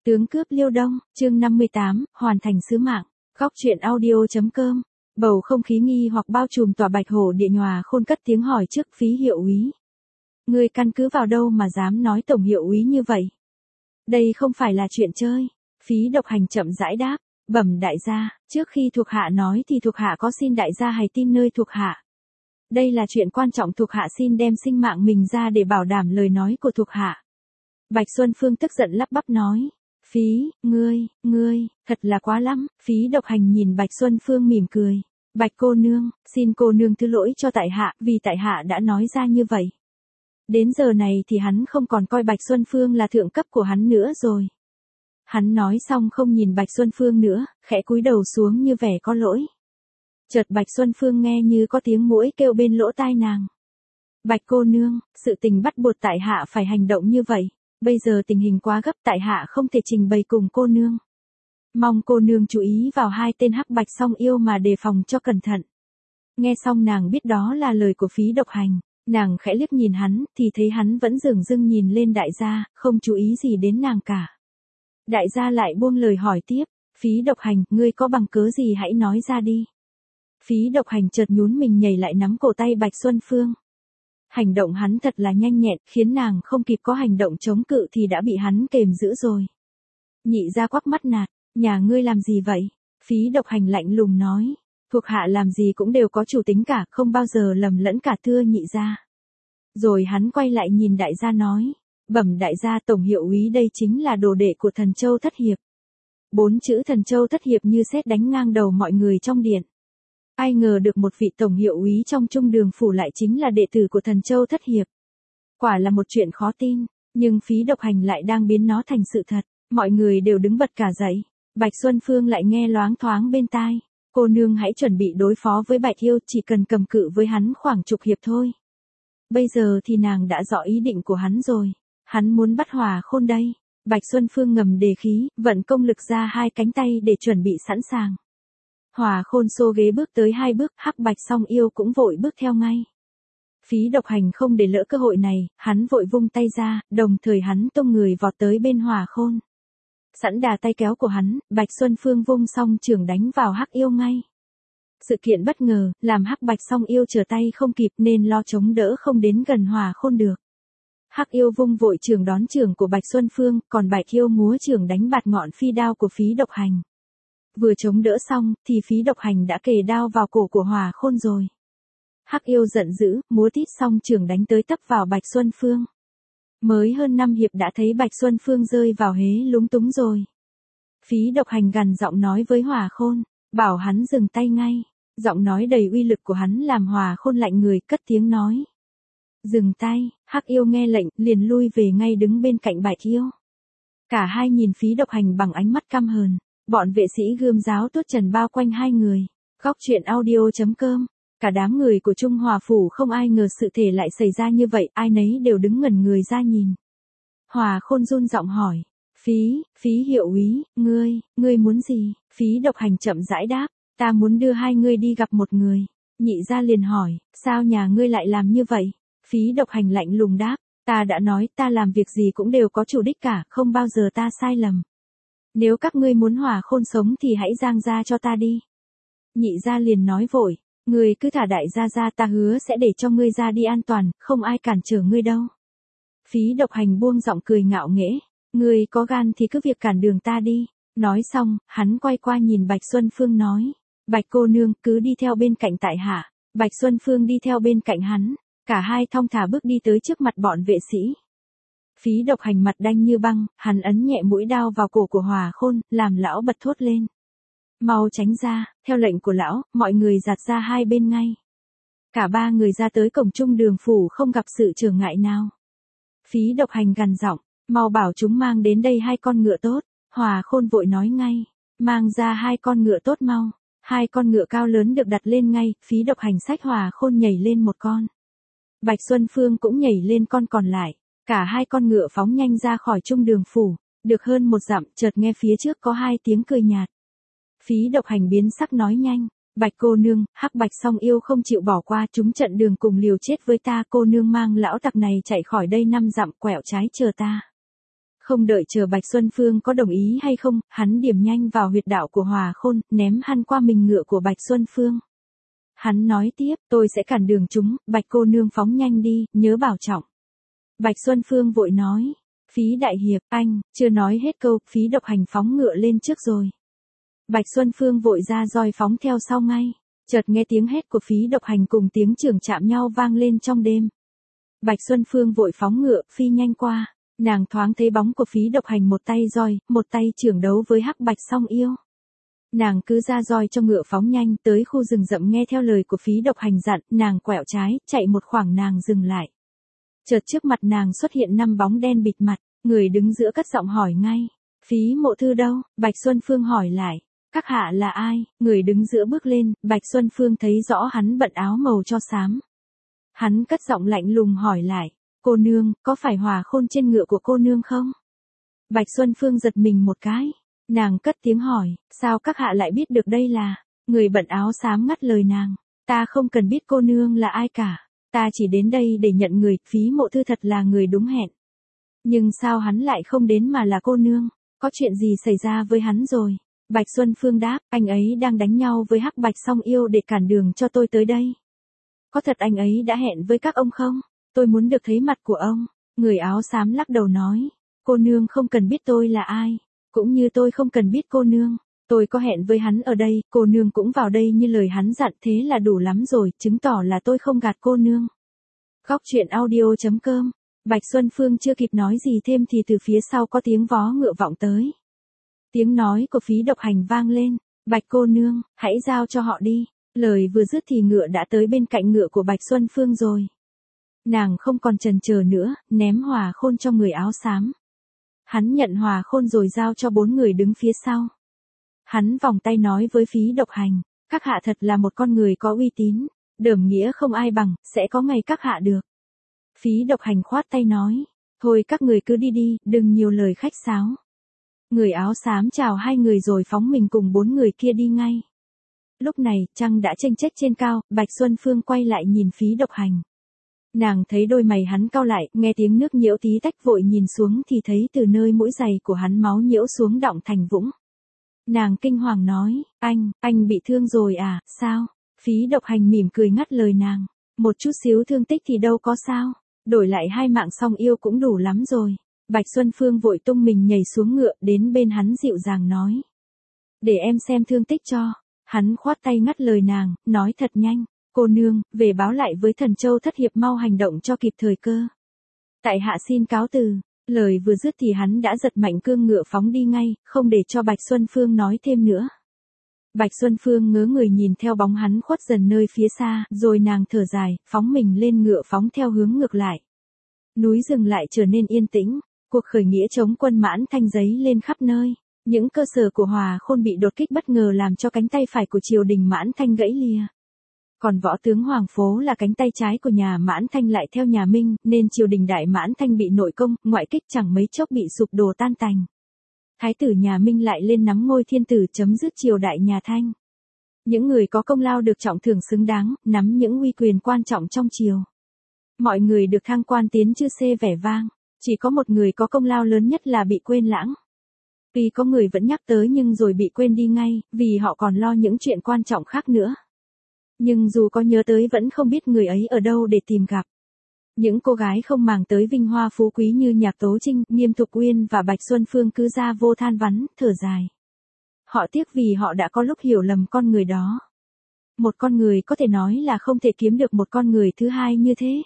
Tướng cướp Liêu Đông, chương 58, hoàn thành sứ mạng. Góc truyện audio.com. Bầu không khí nghi hoặc bao trùm tòa Bạch Hổ Địa Nhòa Khôn cất tiếng hỏi trước Phí hiệu úy. Ngươi căn cứ vào đâu mà dám nói tổng hiệu úy như vậy? Đây không phải là chuyện chơi. Phí Độc Hành chậm rãi đáp, bẩm đại gia, trước khi thuộc hạ nói thì thuộc hạ có xin đại gia hãy tin nơi thuộc hạ. Đây là chuyện quan trọng, thuộc hạ xin đem sinh mạng mình ra để bảo đảm lời nói của thuộc hạ. Bạch Xuân Phương tức giận lắp bắp nói. Phí, ngươi, thật là quá lắm. Phí Độc Hành nhìn Bạch Xuân Phương mỉm cười. Bạch cô nương, xin cô nương thứ lỗi cho tại hạ, vì tại hạ đã nói ra như vậy. Đến giờ này thì hắn không còn coi Bạch Xuân Phương là thượng cấp của hắn nữa rồi. Hắn nói xong không nhìn Bạch Xuân Phương nữa, khẽ cúi đầu xuống như vẻ có lỗi. Chợt Bạch Xuân Phương nghe như có tiếng muỗi kêu bên lỗ tai nàng. Bạch cô nương, sự tình bắt buộc tại hạ phải hành động như vậy. Bây giờ tình hình quá gấp, tại hạ không thể trình bày cùng cô nương. Mong cô nương chú ý vào hai tên hắc bạch song yêu mà đề phòng cho cẩn thận. Nghe xong nàng biết đó là lời của Phí Độc Hành. Nàng khẽ liếc nhìn hắn, thì thấy hắn vẫn dửng dưng nhìn lên đại gia, không chú ý gì đến nàng cả. Đại gia lại buông lời hỏi tiếp, Phí Độc Hành, ngươi có bằng cớ gì hãy nói ra đi. Phí Độc Hành chợt nhún mình nhảy lại nắm cổ tay Bạch Xuân Phương. Hành động hắn thật là nhanh nhẹn, khiến nàng không kịp có hành động chống cự thì đã bị hắn kềm giữ rồi. Nhị gia quắc mắt nạt, nhà ngươi làm gì vậy? Phí Độc Hành lạnh lùng nói, thuộc hạ làm gì cũng đều có chủ tính cả, không bao giờ lầm lẫn cả thưa nhị gia. Rồi hắn quay lại nhìn đại gia nói, bẩm đại gia, tổng hiệu úy đây chính là đồ đệ của Thần Châu Thất Hiệp. 4 chữ Thần Châu Thất Hiệp như sét đánh ngang đầu mọi người trong điện. Ai ngờ được một vị tổng hiệu úy trong Trung Đường phủ lại chính là đệ tử của Thần Châu Thất Hiệp. Quả là một chuyện khó tin, nhưng Phí Độc Hành lại đang biến nó thành sự thật. Mọi người đều đứng bật cả dậy. Bạch Xuân Phương lại nghe loáng thoáng bên tai. Cô nương hãy chuẩn bị đối phó với Bạch Yêu, chỉ cần cầm cự với hắn khoảng chục hiệp thôi. Bây giờ thì nàng đã rõ ý định của hắn rồi. Hắn muốn bắt Hòa Khôn đây. Bạch Xuân Phương ngầm đề khí, vận công lực ra hai cánh tay để chuẩn bị sẵn sàng. Hòa Khôn xô ghế bước tới 2 bước, hắc bạch song yêu cũng vội bước theo ngay. Phí Độc Hành không để lỡ cơ hội này, hắn vội vung tay ra, đồng thời hắn tung người vọt tới bên Hòa Khôn. Sẵn đà tay kéo của hắn, Bạch Xuân Phương vung song trường đánh vào hắc yêu ngay. Sự kiện bất ngờ, làm hắc bạch song yêu trở tay không kịp nên lo chống đỡ không đến gần Hòa Khôn được. Hắc yêu vung vội trường đón trường của Bạch Xuân Phương, còn Bạch yêu múa trường đánh bạt ngọn phi đao của Phí Độc Hành. Vừa chống đỡ xong, thì Phí Độc Hành đã kề đao vào cổ của Hòa Khôn rồi. Hắc yêu giận dữ, múa tít xong trường đánh tới tấp vào Bạch Xuân Phương. Mới hơn 5 hiệp đã thấy Bạch Xuân Phương rơi vào hế lúng túng rồi. Phí Độc Hành gằn giọng nói với Hòa Khôn, bảo hắn dừng tay ngay. Giọng nói đầy uy lực của hắn làm Hòa Khôn lạnh người, cất tiếng nói. Dừng tay. Hắc yêu nghe lệnh, liền lui về ngay đứng bên cạnh Bạch yêu. Cả hai nhìn Phí Độc Hành bằng ánh mắt căm hờn. Bọn vệ sĩ gươm giáo tuốt trần bao quanh hai người. Góc truyện audio.com. Cả đám người của Trung Hòa phủ không ai ngờ sự thể lại xảy ra như vậy, ai nấy đều đứng ngẩn người ra nhìn. Hòa Khôn run giọng hỏi, Phí hiệu úy, ngươi muốn gì? Phí Độc Hành chậm rãi đáp, ta muốn đưa hai ngươi đi gặp một người. Nhị gia liền hỏi, sao nhà ngươi lại làm như vậy? Phí Độc Hành lạnh lùng đáp, ta đã nói ta làm việc gì cũng đều có chủ đích cả, không bao giờ ta sai lầm. Nếu các ngươi muốn Hòa Khôn sống thì hãy giang ra cho ta đi. Nhị gia liền nói vội, ngươi cứ thả đại gia ra, ta hứa sẽ để cho ngươi ra đi an toàn, không ai cản trở ngươi đâu. Phí Độc Hành buông giọng cười ngạo nghễ, ngươi có gan thì cứ việc cản đường ta đi. Nói xong, hắn quay qua nhìn Bạch Xuân Phương nói, Bạch cô nương cứ đi theo bên cạnh tại hạ. Bạch Xuân Phương đi theo bên cạnh hắn, cả hai thong thả bước đi tới trước mặt bọn vệ sĩ. Phí Độc Hành mặt đanh như băng, hắn ấn nhẹ mũi đao vào cổ của Hòa Khôn, làm lão bật thốt lên. Mau tránh ra, theo lệnh của lão, mọi người giạt ra hai bên ngay. Cả ba người ra tới cổng Trung Đường phủ không gặp sự trở ngại nào. Phí Độc Hành gằn giọng, mau bảo chúng mang đến đây 2 con ngựa tốt. Hòa Khôn vội nói ngay, mang ra 2 con ngựa tốt mau. 2 con ngựa cao lớn được đặt lên ngay, Phí Độc Hành xách Hòa Khôn nhảy lên một con. Bạch Xuân Phương cũng nhảy lên con còn lại. Cả 2 con ngựa phóng nhanh ra khỏi Trung Đường phủ, được hơn 1 dặm, chợt nghe phía trước có 2 tiếng cười nhạt. Phí Độc Hành biến sắc nói nhanh, Bạch cô nương, hắc bạch song yêu không chịu bỏ qua chúng trận đường cùng liều chết với ta, cô nương mang lão tặc này chạy khỏi đây 5 dặm, quẹo trái chờ ta. Không đợi chờ Bạch Xuân Phương có đồng ý hay không, hắn điểm nhanh vào huyệt đạo của Hòa Khôn, ném hắn qua mình ngựa của Bạch Xuân Phương. Hắn nói tiếp, tôi sẽ cản đường chúng, Bạch cô nương phóng nhanh đi, nhớ bảo trọng. Bạch Xuân Phương vội nói, Phí đại hiệp, anh, chưa nói hết câu, Phí Độc Hành phóng ngựa lên trước rồi. Bạch Xuân Phương vội ra roi phóng theo sau ngay, chợt nghe tiếng hét của Phí Độc Hành cùng tiếng chưởng chạm nhau vang lên trong đêm. Bạch Xuân Phương vội phóng ngựa, phi nhanh qua, nàng thoáng thấy bóng của Phí Độc Hành một tay roi, một tay chưởng đấu với Hắc Bạch Song Yêu. Nàng cứ ra roi cho ngựa phóng nhanh tới khu rừng rậm nghe theo lời của Phí Độc Hành dặn, nàng quẹo trái, chạy một khoảng nàng dừng lại. Chợt trước mặt nàng xuất hiện 5 bóng đen bịt mặt, người đứng giữa cất giọng hỏi ngay, Phí mộ thư đâu? Bạch Xuân Phương hỏi lại, các hạ là ai? Người đứng giữa bước lên, Bạch Xuân Phương thấy rõ hắn bận áo màu cho xám. Hắn cất giọng lạnh lùng hỏi lại, cô nương, có phải Hòa Khôn trên ngựa của cô nương không? Bạch Xuân Phương giật mình một cái, nàng cất tiếng hỏi, sao các hạ lại biết được đây là? Người bận áo xám ngắt lời nàng, ta không cần biết cô nương là ai cả, ta chỉ đến đây để nhận người, Phí mộ thư thật là người đúng hẹn. Nhưng sao hắn lại không đến mà là cô nương, có chuyện gì xảy ra với hắn rồi? Bạch Xuân Phương đáp, anh ấy đang đánh nhau với Hắc Bạch Song Yêu để cản đường cho tôi tới đây. Có thật anh ấy đã hẹn với các ông không? Tôi muốn được thấy mặt của ông. Người áo xám lắc đầu nói, cô nương không cần biết tôi là ai, cũng như tôi không cần biết cô nương. Tôi có hẹn với hắn ở đây, cô nương cũng vào đây như lời hắn dặn, thế là đủ lắm rồi, chứng tỏ là tôi không gạt cô nương. Góc truyện audio.com. Bạch Xuân Phương chưa kịp nói gì thêm thì từ phía sau có tiếng vó ngựa vọng tới. Tiếng nói của Phí Độc Hành vang lên, Bạch cô nương, hãy giao cho họ đi. Lời vừa dứt thì ngựa đã tới bên cạnh ngựa của Bạch Xuân Phương rồi. Nàng không còn chần chờ nữa, ném Hòa Khôn cho người áo xám. Hắn nhận Hòa Khôn rồi giao cho 4 người đứng phía sau. Hắn vòng tay nói với Phí Độc Hành, các hạ thật là một con người có uy tín, đởm nghĩa không ai bằng, sẽ có ngày các hạ được. Phí Độc Hành khoát tay nói, thôi các người cứ đi đi, đừng nhiều lời khách sáo. Người áo xám chào 2 người rồi phóng mình cùng 4 người kia đi ngay. Lúc này, trăng đã chênh chếch trên cao, Bạch Xuân Phương quay lại nhìn Phí Độc Hành. Nàng thấy đôi mày hắn cau lại, nghe tiếng nước nhiễu tí tách vội nhìn xuống thì thấy từ nơi mũi giày của hắn máu nhiễu xuống đọng thành vũng. Nàng kinh hoàng nói, anh bị thương rồi à, sao? Phí Độc Hành mỉm cười ngắt lời nàng, một chút xíu thương tích thì đâu có sao, đổi lại 2 mạng Song Yêu cũng đủ lắm rồi. Bạch Xuân Phương vội tung mình nhảy xuống ngựa đến bên hắn dịu dàng nói, để em xem thương tích cho. Hắn khoát tay ngắt lời nàng, nói thật nhanh, cô nương, về báo lại với Thần Châu thất hiệp mau hành động cho kịp thời cơ. Tại hạ xin cáo từ. Lời vừa dứt thì hắn đã giật mạnh cương ngựa phóng đi ngay, không để cho Bạch Xuân Phương nói thêm nữa. Bạch Xuân Phương ngớ người nhìn theo bóng hắn khuất dần nơi phía xa, rồi nàng thở dài, phóng mình lên ngựa phóng theo hướng ngược lại. Núi rừng lại trở nên yên tĩnh, cuộc khởi nghĩa chống quân Mãn Thanh giấy lên khắp nơi. Những cơ sở của Hòa Khôn bị đột kích bất ngờ làm cho cánh tay phải của triều đình Mãn Thanh gãy lìa. Còn võ tướng Hoàng Phố là cánh tay trái của nhà Mãn Thanh lại theo nhà Minh, nên triều đình Đại Mãn Thanh bị nội công, ngoại kích chẳng mấy chốc bị sụp đổ tan tành. Thái tử nhà Minh lại lên nắm ngôi thiên tử chấm dứt triều đại nhà Thanh. Những người có công lao được trọng thưởng xứng đáng, nắm những uy quyền quan trọng trong triều. Mọi người được thăng quan tiến chư xê vẻ vang, chỉ có một người có công lao lớn nhất là bị quên lãng. Tuy có người vẫn nhắc tới nhưng rồi bị quên đi ngay, vì họ còn lo những chuyện quan trọng khác nữa. Nhưng dù có nhớ tới vẫn không biết người ấy ở đâu để tìm gặp. Những cô gái không màng tới vinh hoa phú quý như Nhạc Tố Trinh, Nghiêm Thục Uyên và Bạch Xuân Phương cứ ra vô than vắn, thở dài. Họ tiếc vì họ đã có lúc hiểu lầm con người đó. Một con người có thể nói là không thể kiếm được một con người thứ hai như thế.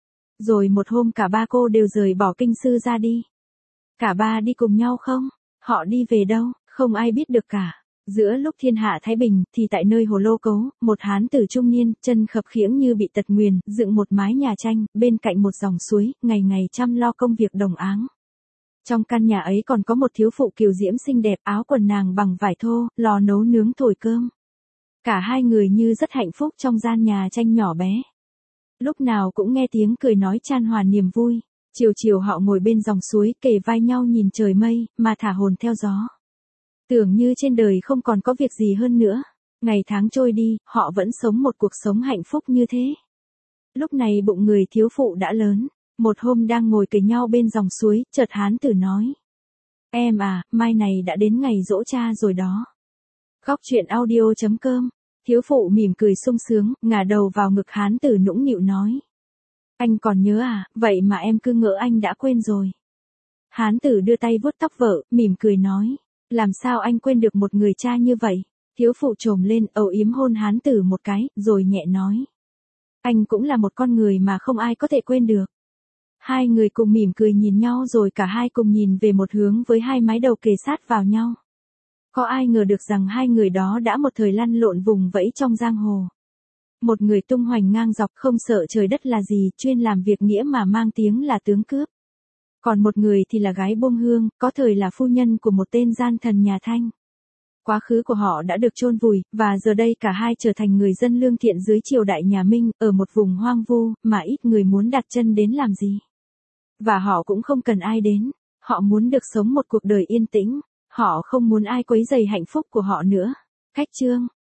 Rồi một hôm cả 3 cô đều rời bỏ kinh sư ra đi. Cả 3 đi cùng nhau không? Họ đi về đâu? Không ai biết được cả. Giữa lúc thiên hạ thái bình, thì tại nơi hồ lô cấu, một hán tử trung niên, chân khập khiễng như bị tật nguyền, dựng một mái nhà tranh, bên cạnh một dòng suối, ngày ngày chăm lo công việc đồng áng. Trong căn nhà ấy còn có một thiếu phụ kiều diễm xinh đẹp, áo quần nàng bằng vải thô, lò nấu nướng thổi cơm. Cả 2 người như rất hạnh phúc trong gian nhà tranh nhỏ bé. Lúc nào cũng nghe tiếng cười nói chan hòa niềm vui. Chiều chiều họ ngồi bên dòng suối, kề vai nhau nhìn trời mây, mà thả hồn theo gió. Tưởng như trên đời không còn có việc gì hơn nữa. Ngày tháng trôi đi, họ vẫn sống một cuộc sống hạnh phúc như thế. Lúc này bụng người thiếu phụ đã lớn. Một hôm đang ngồi kề nhau bên dòng suối, chợt hán tử nói, Em à, mai này đã đến ngày giỗ cha rồi đó. Góc chuyện audio.com. Thiếu phụ mỉm cười sung sướng, ngả đầu vào ngực hán tử nũng nịu nói. Anh còn nhớ à, vậy mà em cứ ngỡ anh đã quên rồi. Hán tử đưa tay vuốt tóc vợ, mỉm cười nói. Làm sao anh quên được một người cha như vậy? Thiếu phụ trồm lên, âu yếm hôn hán tử một cái, rồi nhẹ nói. Anh cũng là một con người mà không ai có thể quên được. Hai người cùng mỉm cười nhìn nhau rồi cả hai cùng nhìn về một hướng với hai mái đầu kề sát vào nhau. Có ai ngờ được rằng hai người đó đã một thời lăn lộn vùng vẫy trong giang hồ. Một người tung hoành ngang dọc không sợ trời đất là gì, chuyên làm việc nghĩa mà mang tiếng là tướng cướp. Còn một người thì là gái buông hương, có thời là phu nhân của một tên gian thần nhà Thanh. Quá khứ của họ đã được chôn vùi, và giờ đây cả hai trở thành người dân lương thiện dưới triều đại nhà Minh, ở một vùng hoang vu, mà ít người muốn đặt chân đến làm gì. Và họ cũng không cần ai đến, họ muốn được sống một cuộc đời yên tĩnh, họ không muốn ai quấy rầy hạnh phúc của họ nữa. Khách chương.